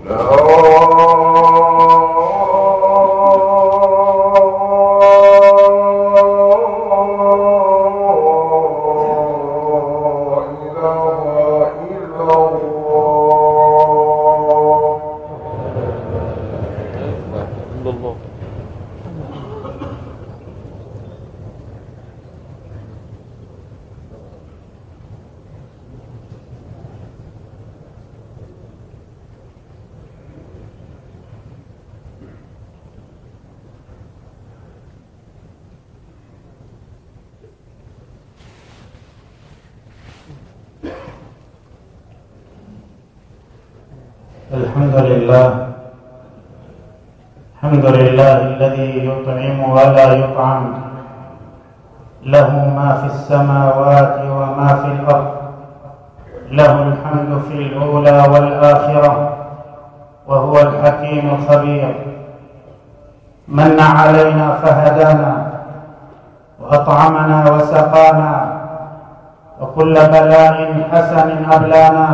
الحمد لله الذي يطعم ولا يطعم، له ما في السماوات وما في الأرض، له الحمد في الأولى والآخرة، وهو الحكيم الخبير. من علينا فهدانا، وأطعمنا وسقانا، وكل بلاء حسن أبلانا.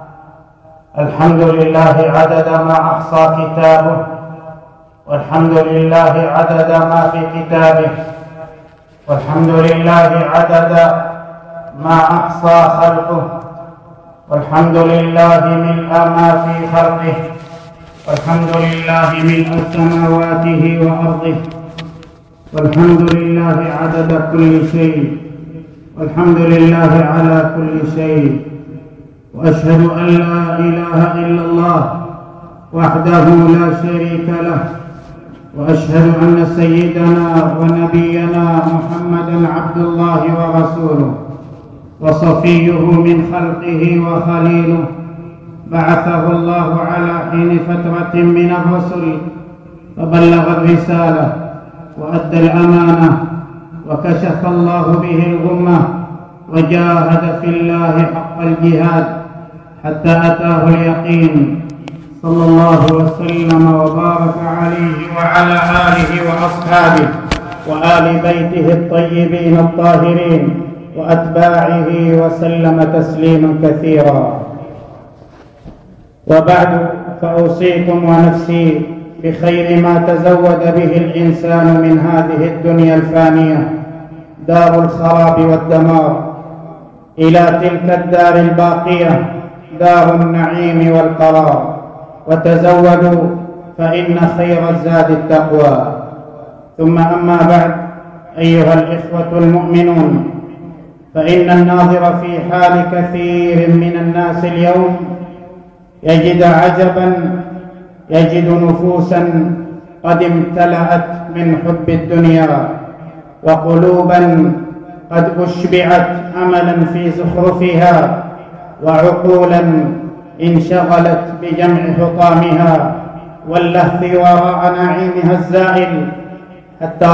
الحمد لله عدد ما أحصى كتابه، والحمد لله عدد ما في كتابه، والحمد لله عدد ما أحصى خلقه، والحمد لله ملء ما في خلقه، والحمد لله ملء سماواته وأرضه، والحمد لله عدد كل شيء، والحمد لله على كل شيء. وأشهد أن لا إله إلا الله وحده لا شريك له، وأشهد أن سيدنا ونبينا محمدًا عبد الله ورسوله، وصفيه من خلقه وخليله، بعثه الله على حين فترة من الرسل، فبلغ الرسالة وأدى الأمانة، وكشف الله به الغمة، وجاهد في الله حق الجهاد حتى أتاه اليقين، صلى الله وسلم وبارك عليه وعلى آله وأصحابه وآل بيته الطيبين الطاهرين وأتباعه وسلم تسليما كثيرا. وبعد، فأوصيكم ونفسي بخير ما تزود به الإنسان من هذه الدنيا الفانية، دار الخراب والدمار، إلى تلك الدار الباقية، دار النعيم والقرار. وتزودوا فإن خير الزاد التقوى. ثم أما بعد، أيها الإخوة المؤمنون، فإن الناظر في حال كثير من الناس اليوم يجد عجبا، يجد نفوسا قد امتلأت من حب الدنيا، وقلوبا قد أشبعت أملا في زخرفها، وعقولا انشغلت بجمع حطامها واللهث وراء نعيمها الزائل، حتى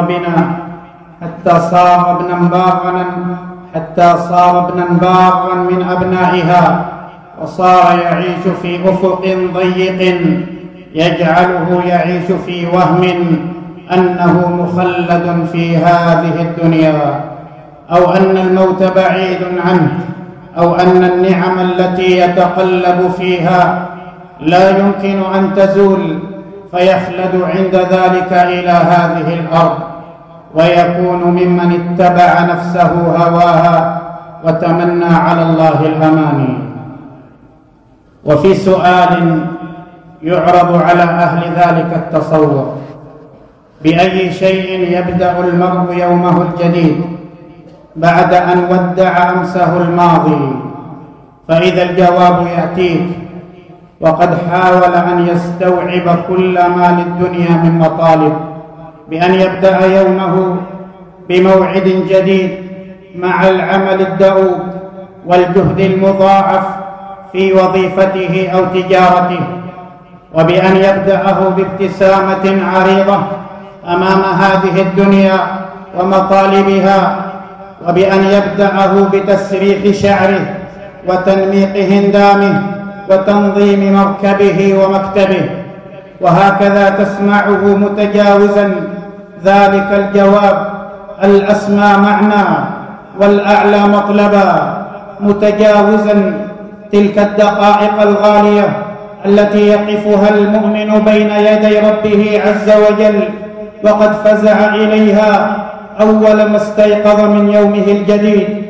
صار ابنا باغا من أبنائها، وصار يعيش في أفق ضيق يجعله يعيش في وهم أنه مخلد في هذه الدنيا، أو أن الموت بعيد عنه، أو أن النعم التي يتقلب فيها لا يمكن أن تزول، فيخلد عند ذلك إلى هذه الأرض، ويكون ممن اتبع نفسه هواها وتمنى على الله الأماني. وفي سؤال يعرض على أهل ذلك التصور: بأي شيء يبدأ المرء يومه الجديد بعد أن ودع أمسه الماضي؟ فإذا الجواب يأتيك وقد حاول أن يستوعب كل ما للدنيا من مطالب، بأن يبدأ يومه بموعد جديد مع العمل الدؤوب والجهد المضاعف في وظيفته أو تجارته، وبأن يبدأه بابتسامة عريضة أمام هذه الدنيا ومطالبها، وبأن يبدأه بتسريح شعره وتنميق هندامه وتنظيم مركبه ومكتبه. وهكذا تسمعه متجاوزا ذلك الجواب الأسمى معنى والأعلى مطلبا، متجاوزا تلك الدقائق الغالية التي يقفها المؤمن بين يدي ربه عز وجل وقد فزع إليها أول ما استيقظ من يومه الجديد.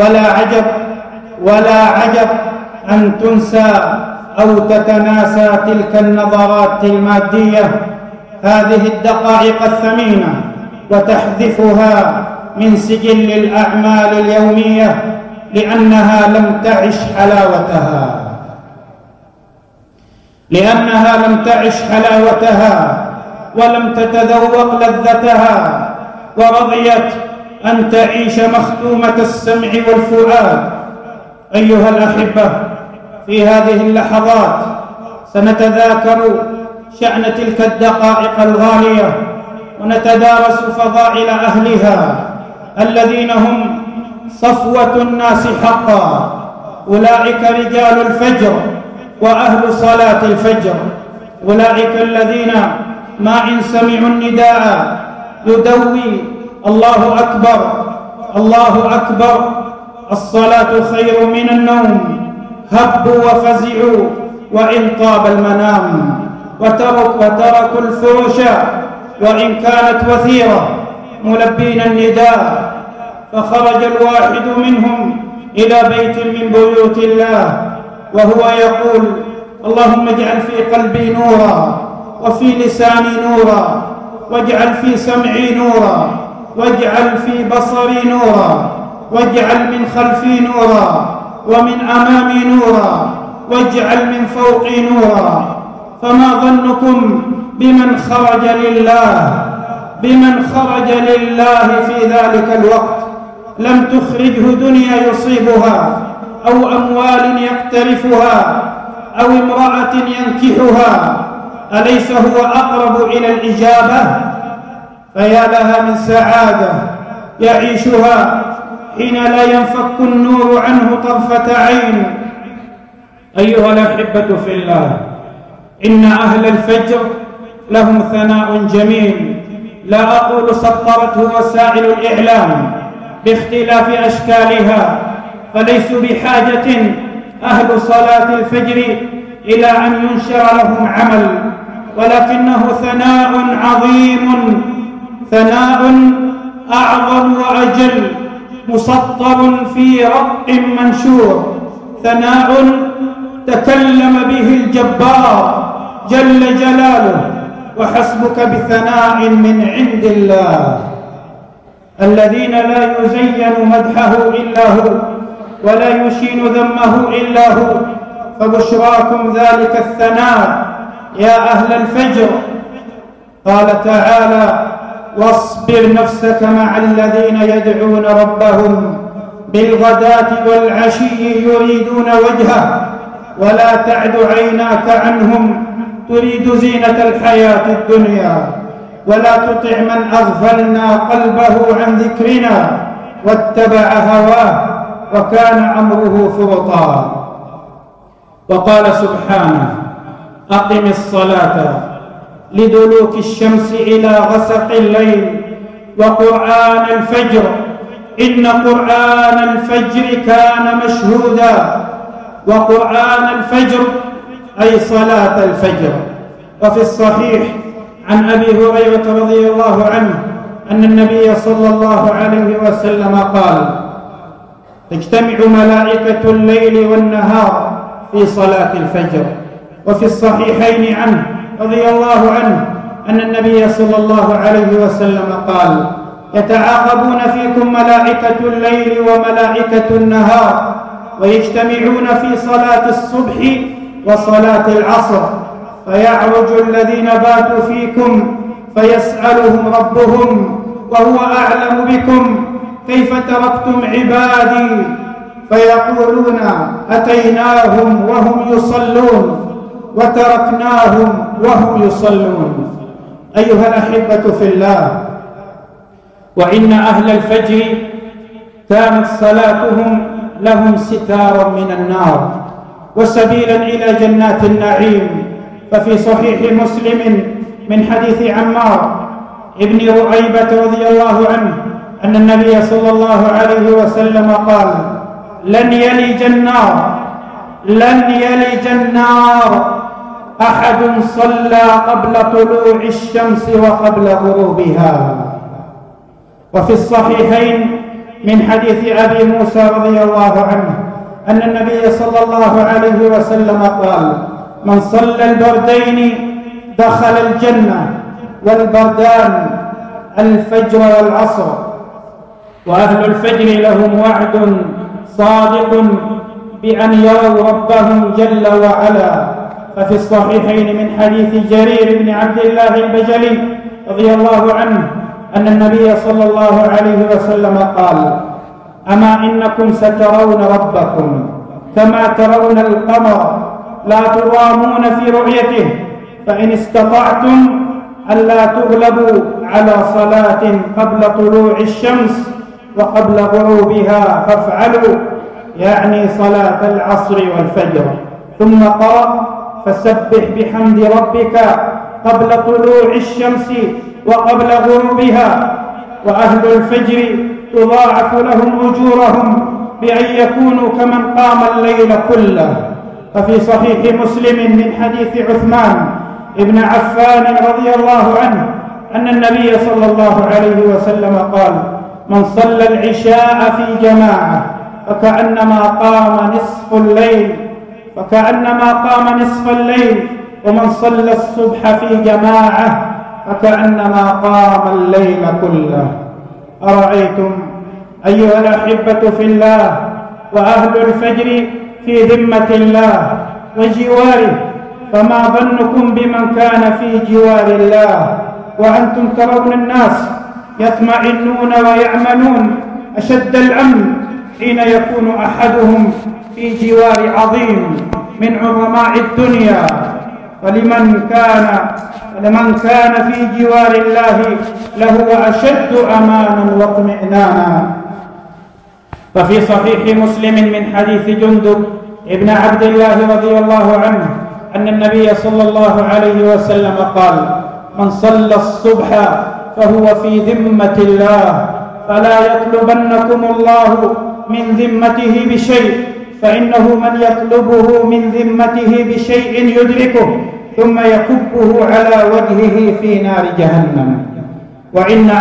ولا عجب أن تنسى أو تتناسى تلك النظرات المادية هذه الدقائق الثمينة وتحذفها من سجل الأعمال اليومية لأنها لم تعش حلاوتها ولم تتذوق لذتها ورضيت أن تعيش مختومة السمع والفؤاد. أيها الأحبة، في هذه اللحظات سنتذاكر شأن تلك الدقائق الغالية ونتدارس فضائل أهلها الذين هم صفوة الناس حقا. أولئك رجال الفجر وأهل صلاة الفجر، أولئك الذين ما إن سمعوا النداء يدوي الله أكبر الله أكبر، الصلاة خير من النوم، هبوا وفزعوا وإن طاب المنام، وتركوا الفرش وإن كانت وثيرة ملبين النداء. فخرج الواحد منهم إلى بيت من بيوت الله وهو يقول: اللهم اجعل في قلبي نورا وفي لساني نورا، واجعل في سمعي نورا، واجعل في بصري نورا، واجعل من خلفي نورا ومن أمامي نورا، واجعل من فوقي نورا. فما ظنكم بمن خرج لله في ذلك الوقت لم تخرجه دنيا يصيبها أو أموال يقترفها أو امرأة ينكحها، أليس هو أقرب إلى الإجابة؟ فيا لها من سعادة يعيشها حين لا ينفك النور عنه طرفة عين. أيها الأحبة في الله، إن أهل الفجر لهم ثناء جميل لا أقول سطرته وسائل الإعلام باختلاف أشكالها، فليسوا بحاجة أهل صلاة الفجر إلى أن ينشر لهم عمل، ولكنه ثناء عظيم، ثناء أعظم وأجل، مسطر في رق منشور، ثناء تكلم به الجبار جل جلاله: وحسبك بثناء من عند الله. الذين لا يزين مدحه إلا هو ولا يشين ذمه إلا هو، فبشراكم ذلك الثناء يا أهل الفجر. قال تعالى: واصبر نفسك مع الذين يدعون ربهم بالغداة والعشي يريدون وجهه ولا تعد عيناك عنهم تريد زينة الحياة الدنيا، ولا تطع من أغفلنا قلبه عن ذكرنا واتبع هواه وكان أمره فرطا. وقال سبحانه: أقم الصلاة لدلوك الشمس إلى غسق الليل وقرآن الفجر إن قرآن الفجر كان مشهودا. وقرآن الفجر أي صلاة الفجر. وفي الصحيح عن أبي هريرة رضي الله عنه أن النبي صلى الله عليه وسلم قال: تجتمع ملائكة الليل والنهار في صلاة الفجر. وفي الصحيحين عنه رضي الله عنه أن النبي صلى الله عليه وسلم قال: يتعاقبون فيكم ملائكة الليل وملائكة النهار ويجتمعون في صلاة الصبح وصلاة العصر، فيعرج الذين باتوا فيكم فيسألهم ربهم وهو أعلم بكم: كيف تركتم عبادي؟ فيقولون: أتيناهم وهم يصلون وتركناهم وهم يصلون. أيها الأحبة في الله، وإن أهل الفجر كانت صلاتهم لهم ستارا من النار وسبيلا إلى جنات النعيم. ففي صحيح مسلم من حديث عمار ابن رؤيبة رضي الله عنه أن النبي صلى الله عليه وسلم قال: لن يلج النار أحد صلى قبل طلوع الشمس وقبل غروبها. وفي الصحيحين من حديث أبي موسى رضي الله عنه أن النبي صلى الله عليه وسلم قال: من صلى البردين دخل الجنة، والبردان الفجر والعصر. وأهل الفجر لهم وعد صادق بأن يروا ربهم جل وعلا. ففي الصحيحين من حديث جرير بن عبد الله البجلي رضي الله عنه أن النبي صلى الله عليه وسلم قال: أما إنكم سترون ربكم كما ترون القمر لا تضامون في رؤيته، فإن استطعتم ألا تغلبوا على صلاة قبل طلوع الشمس وقبل غروبها فافعلوا، يعني صلاة العصر والفجر. ثم قرأ: فسبح بحمد ربك قبل طلوع الشمس وقبل غروبها. وأهل الفجر تضاعف لهم أجورهم بأن يكونوا كمن قام الليل كله. ففي صحيح مسلم من حديث عثمان ابن عفان رضي الله عنه أن النبي صلى الله عليه وسلم قال: من صلى العشاء في جماعة فكأنما قام نصف الليل، ومن صلى الصبح في جماعة فكأنما قام الليل كله. أرأيتم أيها الأحبة في الله وأهل الفجر في ذمة الله وجواره، فما ظنكم بمن كان في جوار الله وأنتم ترون الناس يطمئنون ويأمنون أشد الأمن حين يكون أحدهم في جوار عظيم من عظماء الدنيا. ولمن كان في جوار الله لهو أشد أمانا واطمئنانا. ففي صحيح مسلم من حديث جندب ابن عبد الله رضي الله عنه أن النبي صلى الله عليه وسلم قال: من صلى الصبح فهو في ذمة الله، فلا يطلبنكم الله من ذمته بشيء، فإنه من يطلبه من ذمته بشيء يدركه ثم يكبه على وجهه في نار جهنم. وإن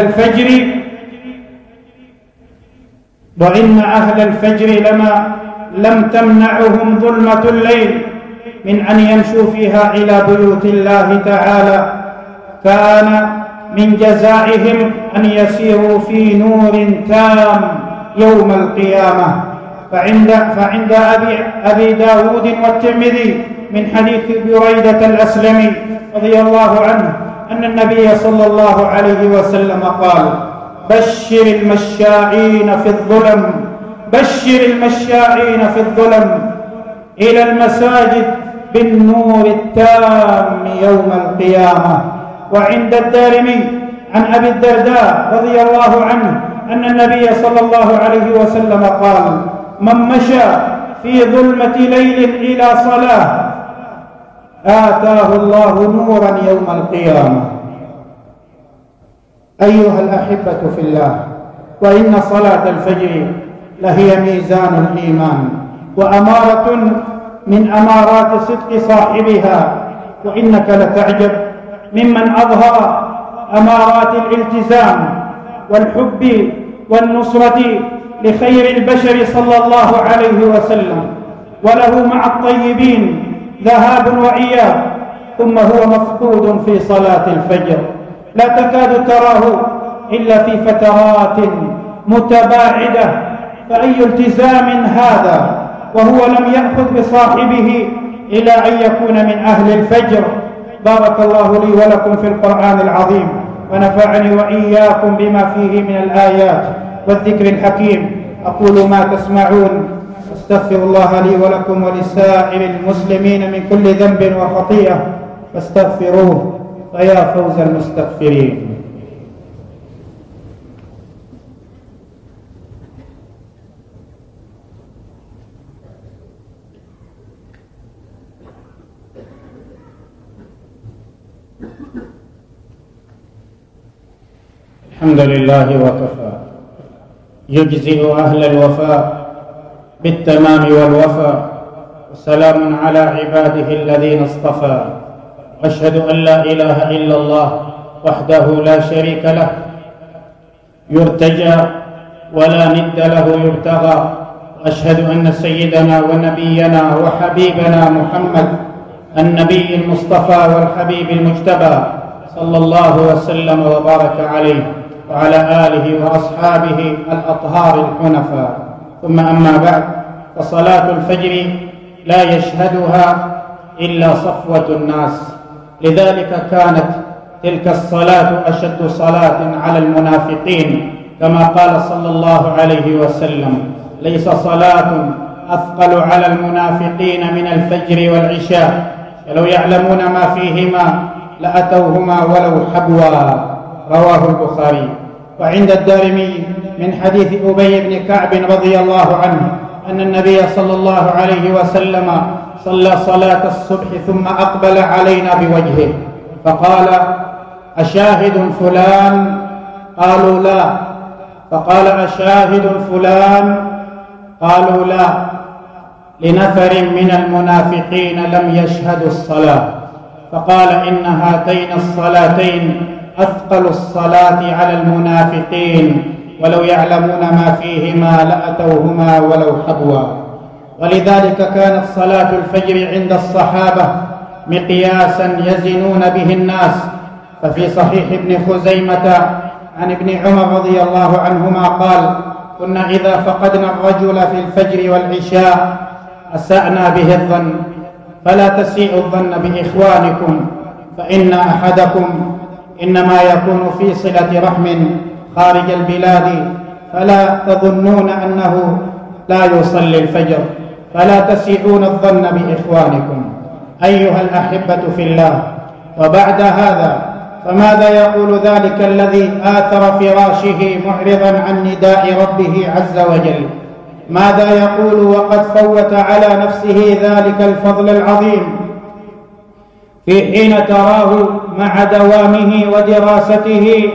أهل الفجر لم تمنعهم ظلمة الليل من أن يمشوا فيها إلى بيوت الله تعالى. كان من جزائهم أن يسيروا في نور تام يوم القيامة. فعند أبي داود والترمذي من حديث بريدة الأسلمي رضي الله عنه أن النبي صلى الله عليه وسلم قال: بشر المشاعين في الظلم إلى المساجد بالنور التام يوم القيامة. وعند الدارمي عن أبي الدرداء رضي الله عنه أن النبي صلى الله عليه وسلم قال: من مشى في ظلمة ليل إلى صلاة آتاه الله نورا يوم القيامة. أيها الأحبة في الله، وإن صلاة الفجر لهي ميزان الإيمان وأمارة من أمارات صدق صاحبها. وإنك لتعجب ممن أظهر أمارات الالتزام والحب والنصرة لخير البشر صلى الله عليه وسلم، وله مع الطيبين ذهاب وإياب، ثم هو مفقود في صلاة الفجر، لا تكاد تراه إلا في فترات متباعدة. فأي التزام هذا وهو لم يأخذ بصاحبه إلى أن يكون من أهل الفجر. بارك الله لي ولكم في القرآن العظيم، ونفعني وإياكم بما فيه من الآيات والذكر الحكيم. أقول ما تسمعون، أستغفر الله لي ولكم ولسائر المسلمين من كل ذنب وخطيئة، فاستغفروه فيا فوز المستغفرين. الحمد لله وكفى، يجزئ أهل الوفاء بالتمام والوفاء، وسلام على عباده الذين اصطفى، وأشهد أن لا إله إلا الله وحده لا شريك له يرتجى ولا ند له يبتغى، وأشهد أن سيدنا ونبينا وحبيبنا محمد النبي المصطفى والحبيب المجتبى صلى الله وسلم وبارك عليه وعلى آله وأصحابه الأطهار الحنفاء، ثم أما بعد، فصلاة الفجر لا يشهدها إلا صفوة الناس، لذلك كانت تلك الصلاة أشد صلاة على المنافقين، كما قال صلى الله عليه وسلم: ليس صلاة أثقل على المنافقين من الفجر والعشاء، ولو يعلمون ما فيهما لأتوهما ولو حبوا، رواه البخاري. وعند الدارمي من حديث أبي بن كعب رضي الله عنه أن النبي صلى الله عليه وسلم صلى صلاة الصبح ثم أقبل علينا بوجهه فقال: أشاهد فلان؟ قالوا لا. فقال: أشاهد فلان؟ قالوا لا، لنفر من المنافقين لم يشهدوا الصلاة، فقال: إن هاتين الصلاتين أثقل الصلاة على المنافقين، ولو يعلمون ما فيهما لأتوهما ولو حبوا. ولذلك كانت صلاة الفجر عند الصحابة مقياسا يزنون به الناس، ففي صحيح ابن خزيمة عن ابن عمر رضي الله عنهما قال: كنا إذا فقدنا الرجل في الفجر والعشاء أسأنا به الظن، فلا تسيئوا الظن بإخوانكم، فإن أحدكم إنما يكون في صلة رحم خارج البلاد، فلا تظنون أنه لا يصلي الفجر، فلا تسيئون الظن بإخوانكم. أيها الأحبة في الله، وبعد هذا فماذا يقول ذلك الذي آثر فراشه معرضا عن نداء ربه عز وجل؟ ماذا يقول وقد فوت على نفسه ذلك الفضل العظيم في حين تراه مع دوامه ودراسته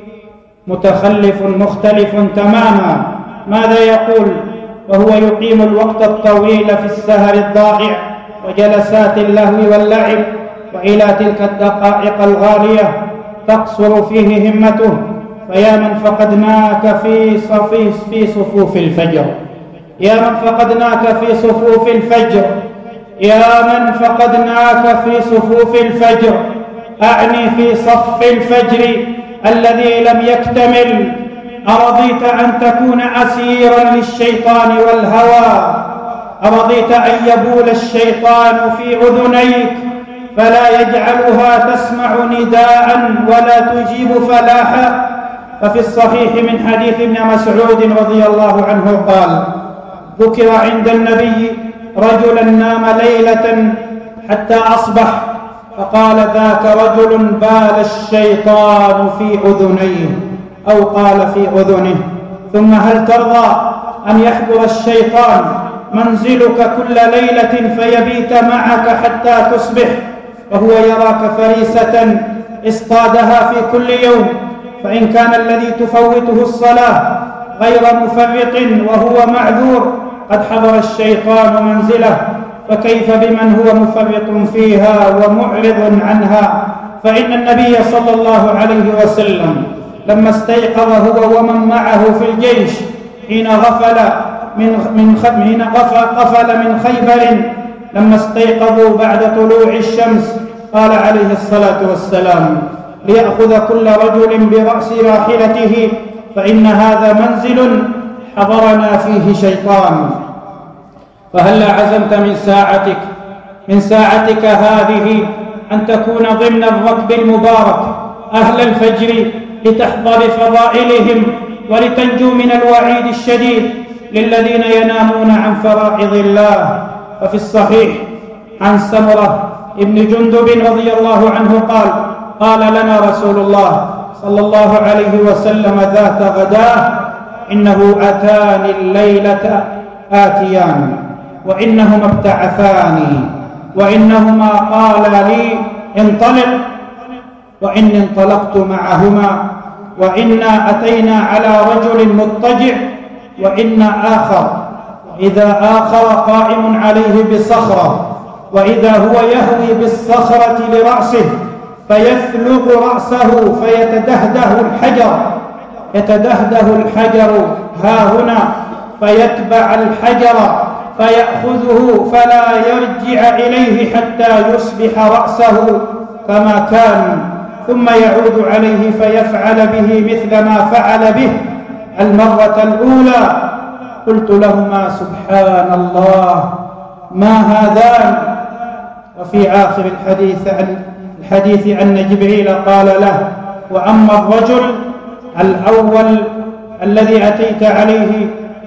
مختلف تماما؟ ماذا يقول وهو يقيم الوقت الطويل في السهر الضائع وجلسات اللهو واللعب، وإلى تلك الدقائق الغالية تقصر فيه همته؟ فيا من فقدناك في صفوف الفجر، يا من فقدناك في صفوف الفجر، يا من فقدناك في صفوف الفجر، أعني في صف الفجر الذي لم يكتمل. أرضيت أن تكون أسيرا للشيطان والهوى؟ أرضيت أن يبول الشيطان في أذنيك فلا يجعلها تسمع نداء ولا تجيب فلاحا؟ ففي الصحيح من حديث ابن مسعود رضي الله عنه قال: ذكر عند النبي رجلا نام ليلة حتى أصبح، فقال: ذاك رجل بال الشيطان في أذنيه، أو قال في أذنه. ثم هل ترضى أن يحضر الشيطان منزلك كل ليلة فيبيت معك حتى تصبح، وهو يراك فريسة اصطادها في كل يوم؟ فإن كان الذي تفوته الصلاة غير مفرط وهو معذور قد حضر الشيطان منزله، فكيف بمن هو مفرط فيها ومعرض عنها؟ فإن النبي صلى الله عليه وسلم لما استيقظ هو ومن معه في الجيش حين غفل من خيبر، لما استيقظوا بعد طلوع الشمس قال عليه الصلاة والسلام: ليأخذ كل رجل برأس راحلته، فإن هذا منزل حضرنا فيه شيطان. فهل عزمت من ساعتك هذه أن تكون ضمن الركب المبارك أهل الفجر لتحضر فضائلهم ولتنجو من الوعيد الشديد للذين ينامون عن فرائض الله؟ ففي الصحيح عن سمرة ابن جندب رضي الله عنه قال لنا رسول الله صلى الله عليه وسلم ذات غداه: إنه أتاني الليلة آتيان، وإنهما ابتعثاني، وإنهما قالا لي انطلق، وإني انطلقت معهما، وإنا أتينا على رجل مضطجع، وإن آخر وإذا آخر قائم عليه بصخرة، وإذا هو يهوي بالصخرة لرأسه فيثلغ رأسه يتدهده الحجر ها هنا، فيتبع الحجر فيأخذه فلا يرجع إليه حتى يصبح رأسه كما كان، ثم يعود عليه فيفعل به مثل ما فعل به المرة الأولى. قلت لهما سبحان الله ما هذان. وفي آخر الحديث أن جبريل قال له: وأما الرجل الأول الذي أتيت عليه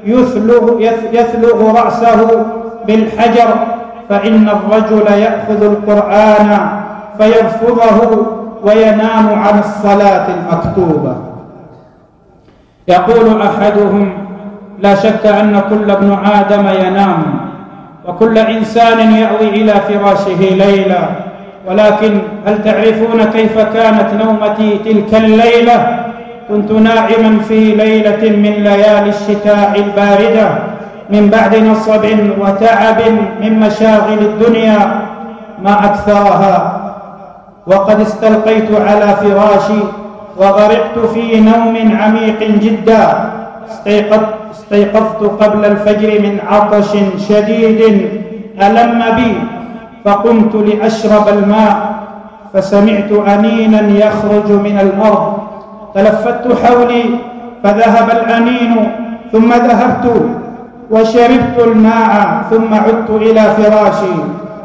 يثلغ رأسه بالحجر فإن الرجل يأخذ القرآن فيرفضه وينام عن الصلاة المكتوبة. يقول أحدهم: لا شك أن كل ابن آدم ينام وكل إنسان يأوي إلى فراشه ليلا، ولكن هل تعرفون كيف كانت نومتي تلك الليلة؟ كنت نائما في ليلة من ليالي الشتاء الباردة من بعد نصب وتعب من مشاغل الدنيا ما أكثرها، وقد استلقيت على فراشي وغرقت في نوم عميق جدا. استيقظت قبل الفجر من عطش شديد ألم بي، فقمت لأشرب الماء فسمعت أنينا يخرج من الأرض، تلفت حولي فذهب الأنين، ثم ذهبت وشربت الماء ثم عدت إلى فراشي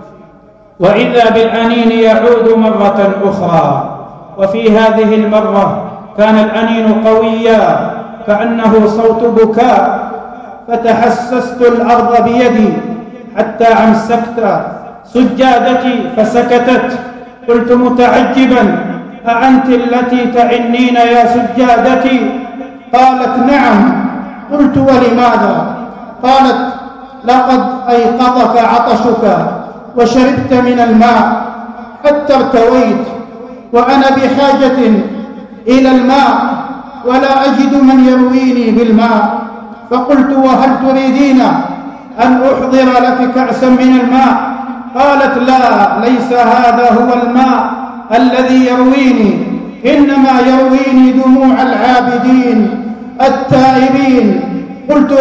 وإذا بالأنين يعود مرة أخرى. وفي هذه المرة كان الأنين قويا كأنه صوت بكاء، فتحسست الأرض بيدي حتى أمسكت سجادتي فسكتت. قلت متعجبا: أأنت التي تعنين يا سجادتي؟ قالت: نعم. قلت: ولماذا؟ قالت: لقد أيقظك عطشك وشربت من الماء حتى ارتويت، وأنا بحاجة إلى الماء ولا أجد من يرويني بالماء. فقلت: وهل تريدين أن أحضر لك كأسا من الماء؟ قالت: لا، ليس هذا هو الماء الذي يرويني، إنما يرويني دموع العابدين التائبين. قلت: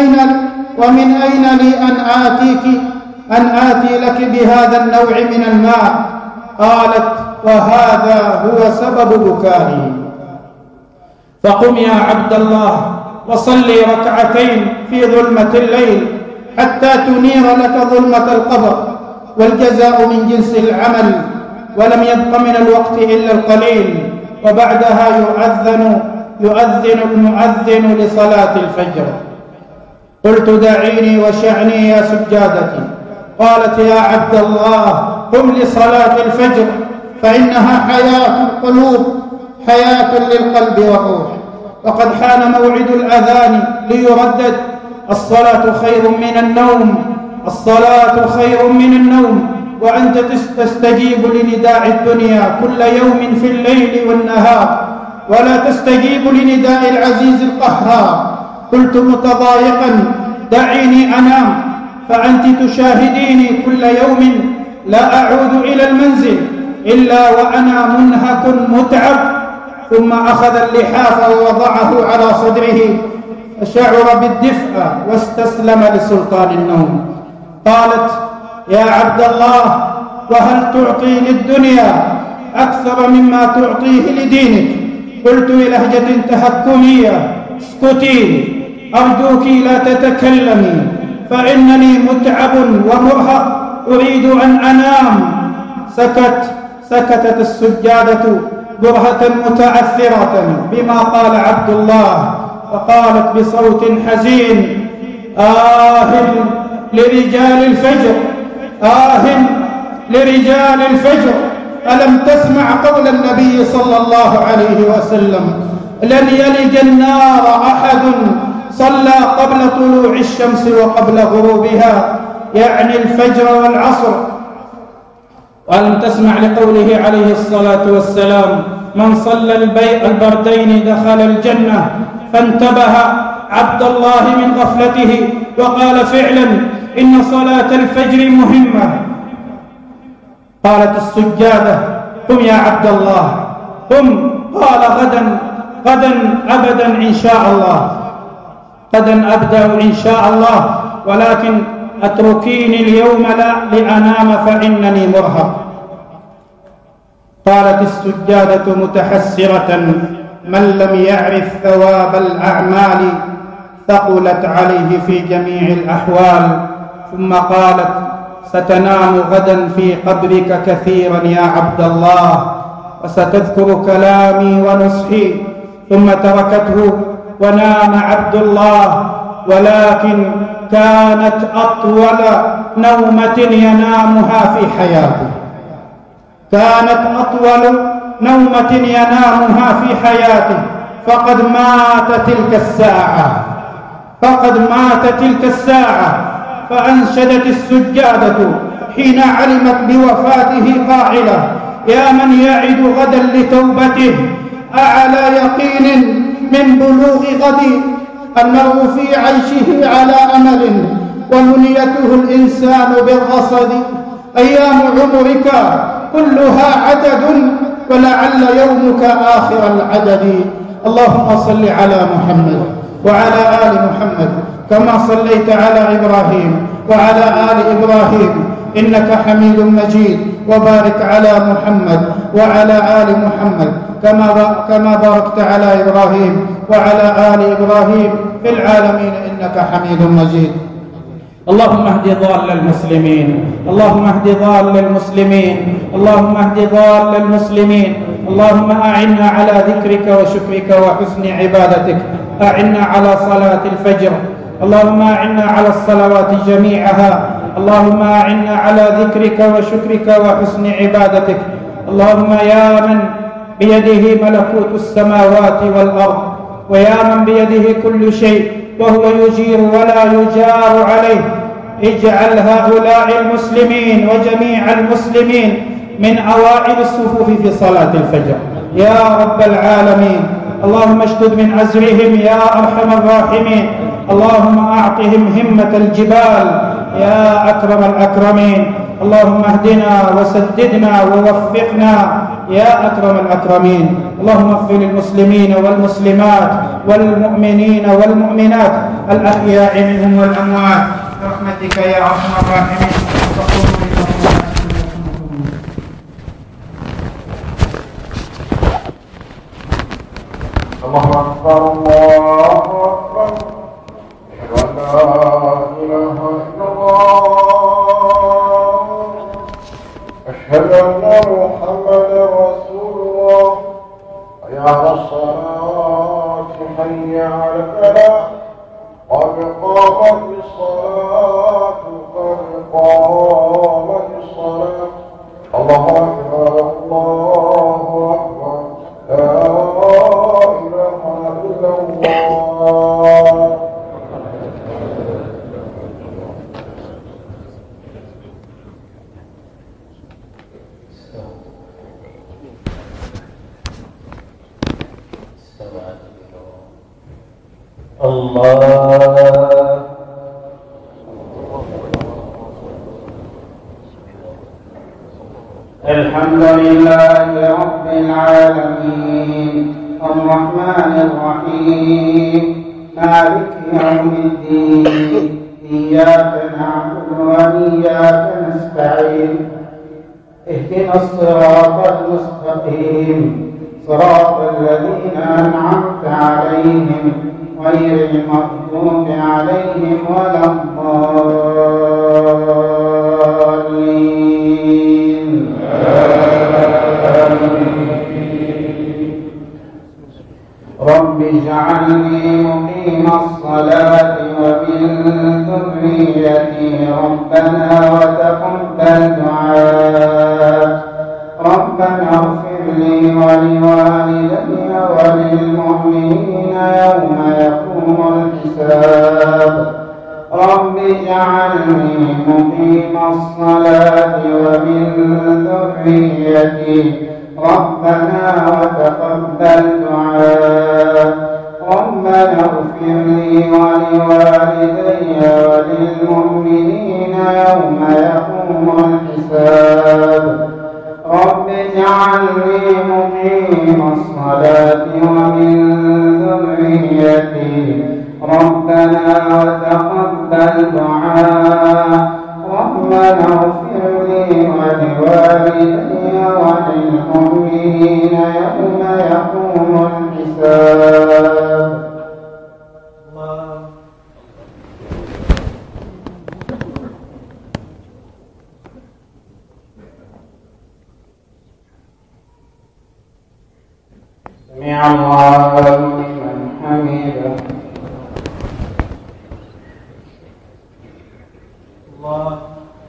ومن أين لي أن آتي لك بهذا النوع من الماء؟ قالت: وهذا هو سبب بكائي. فقم يا عبد الله وصلي ركعتين في ظلمة الليل حتى تنير لك ظلمة القبر، والجزاء من جنس العمل، ولم يبق من الوقت إلا القليل، وبعدها يؤذن المؤذن لصلاة الفجر. قلت: دعيني وشعني يا سجادتي. قالت: يا عبد الله قم لصلاة الفجر فإنها حياة القلوب، حياة للقلب والروح، وقد حان موعد الأذان ليردد. الصلاة خير من النوم، الصلاة خير من النوم، وأنت تستجيب لنداء الدنيا كل يوم في الليل والنهار، ولا تستجيب لنداء العزيز القهار. قلت متضايقا: دعيني أنام، فأنت تشاهديني كل يوم لا أعود إلى المنزل إلا وأنا منهك متعب. ثم أخذ اللحاف ووضعه على صدره فشعر بالدفء واستسلم لسلطان النوم. قالت: يا عبد الله، وهل تعطي للدنيا أكثر مما تعطيه لدينك؟ قلت بلهجة تهكمية: اسكتي، أرجوك لا تتكلمي، فإنني متعب ومرهق أريد أن أنام. سكتت السجادة برهة متأثرة بما قال عبد الله، فقالت بصوت حزين: لرجال الفجر، لرجال الفجر، ألم تسمع قول النبي صلى الله عليه وسلم: لن يلج النار أحد صلى قبل طلوع الشمس وقبل غروبها، يعني الفجر والعصر. وألم تسمع لقوله عليه الصلاة والسلام: من صلى البردين دخل الجنة، فانتبه عبد الله من غفلته وقال فعلا إن صلاة الفجر مهمة. قالت السجادة قم يا عبد الله قم. قال غدا أبدا إن شاء الله، غدا أبدأ إن شاء الله، ولكن أتركيني اليوم لأنام فإنني مرهق. قالت السجادة متحسرة من لم يعرف ثواب الأعمال ثقلت عليه في جميع الأحوال. ثم قالت ستنام غدا في قبرك كثيرا يا عبد الله وستذكر كلامي ونصحي. ثم تركته ونام عبد الله، ولكن كانت أطول نومة ينامها في حياته، كانت أطول نومة ينامها في حياته. فقد مات تلك الساعة فأنشدت السجادة حين علمت بوفاته قائلة يا من يعد غدا لتوبته أعلى يقين من بلوغ غد. المرء في عيشه على أمل ومنيته الإنسان بالرصد. أيام عمرك كلها عدد ولعل يومك آخر العدد. اللهم صل على محمد وعلى آل محمد كما صليت على إبراهيم وعلى آل إبراهيم إنك حميد مجيد. وبارك على محمد وعلى آل محمد كما باركت على إبراهيم وعلى آل إبراهيم في العالمين إنك حميد مجيد. اللهم اهد ضال المسلمين، اللهم اهد ضال المسلمين، اللهم اهد ضال المسلمين. اللهم أعنا على ذكرك وشكرك وحسن عبادتك. أعنا على صلاة الفجر، اللهم أعنا على الصلوات جميعها. اللهم أعنا على ذكرك وشكرك وحسن عبادتك. اللهم يا من بيده ملكوت السماوات والأرض ويا من بيده كل شيء وهو يجير ولا يجار عليه، اجعل هؤلاء المسلمين وجميع المسلمين من أوائل الصفوف في صلاة الفجر يا رب العالمين. اللهم اشدد من أزرهم يا أرحم الراحمين. اللهم أعطهم همة الجبال يا أكرم الأكرمين. اللهم اهدنا وسددنا ووفقنا يا أكرم الأكرمين. اللهم اغفر للمسلمين والمسلمات والمؤمنين والمؤمنات الأحياء منهم والأموات برحمتك يا أرحم الراحمين. الله أكبر الله أكبر أشهد أن لا إله إلا الله أشهد أن محمدا رسول الله. حي على الصلاة حي على الفلاح قد قامت الصلاة قد قامت الصلاة. الله أكبر الله أكبر لا إله إلا الله. الله الحمد لله رب العالمين الرحمن الرحيم مالك يوم الدين إياك نعبد وإياك نستعين اهدنا الصراط المستقيم صراط الذين أنعمت عليهم غير المغضوب عليهم ولا الضالين. رب اجعلني مقيم الصلاة ومن ذريتي ربنا وتقبل دعاء. ربنا اغفر لي ولوالدي وللمؤمنين يوم يقوم الحساب. رب اجعلني مقيم الصلاة ومن ذريتي ربنا وتقبل دعاء. رب ربنا اغفر لي ولوالدي وللمؤمنين يوم يقوم الحساب رب اجعلني مقيم الصلاة ومن ذريتي ربنا وتقبل دعاء ربنا اغفر لي ولوالدي وللمؤمنين يوم يقوم الحساب سمع الله لمن حمده الله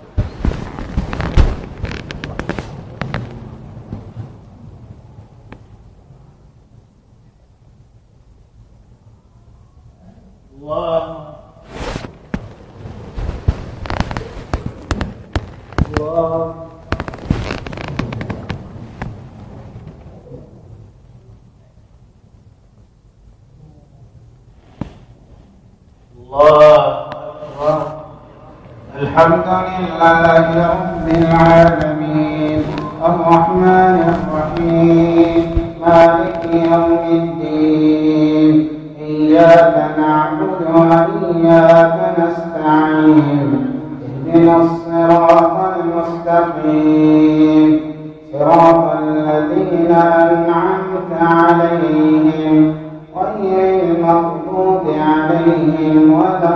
الحمد لله رب العالمين الرحمن الرحيم مالك يوم الدين إياك نعبد وإياك نستعين اهدنا الصراط المستقيم صراط الذين أنعمت عليهم غير المغضوب عليهم ولا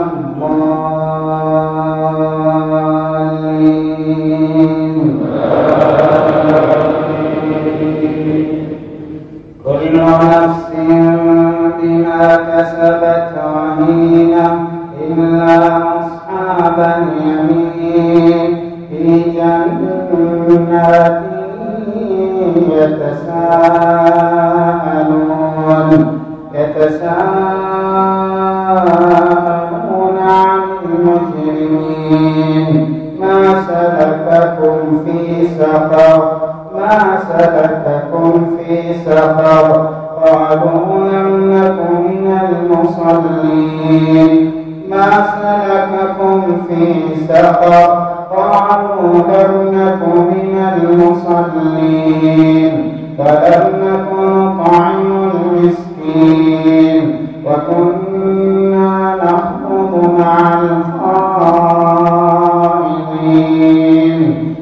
الضالين كل نفس بما كسبت رهينة إلا أصحاب اليمين في جنات يتساءلون عن المجرمين ما سلككم في سقر قالوا لم نكن من المصلين ما سلككم في سقر قالوا لم نكن من المصلين فلم نكن نطعم المسكين وكنا نخوض مع الخائضين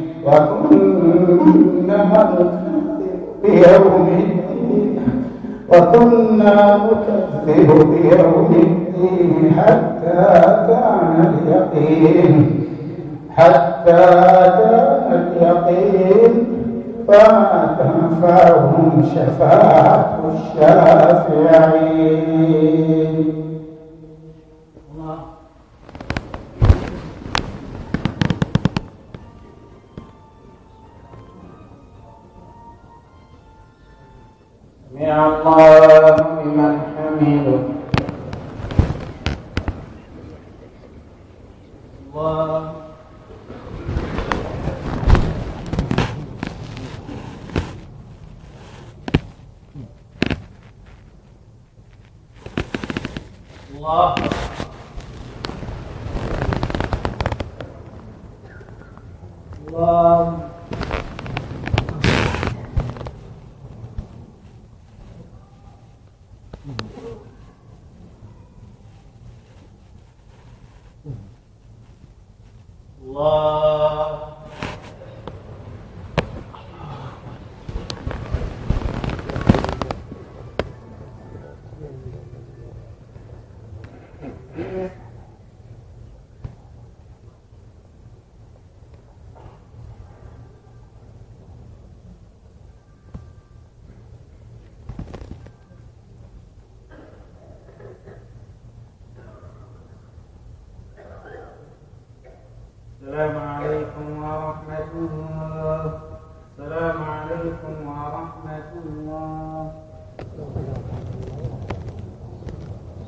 وكنا نكذب بيوم الدين حتى كان اليقين فما تنفعهم شفاعة الشافعين سمع الله لمن حمده الله الله الله السلام عليكم ورحمة الله. السلام عليكم ورحمة الله.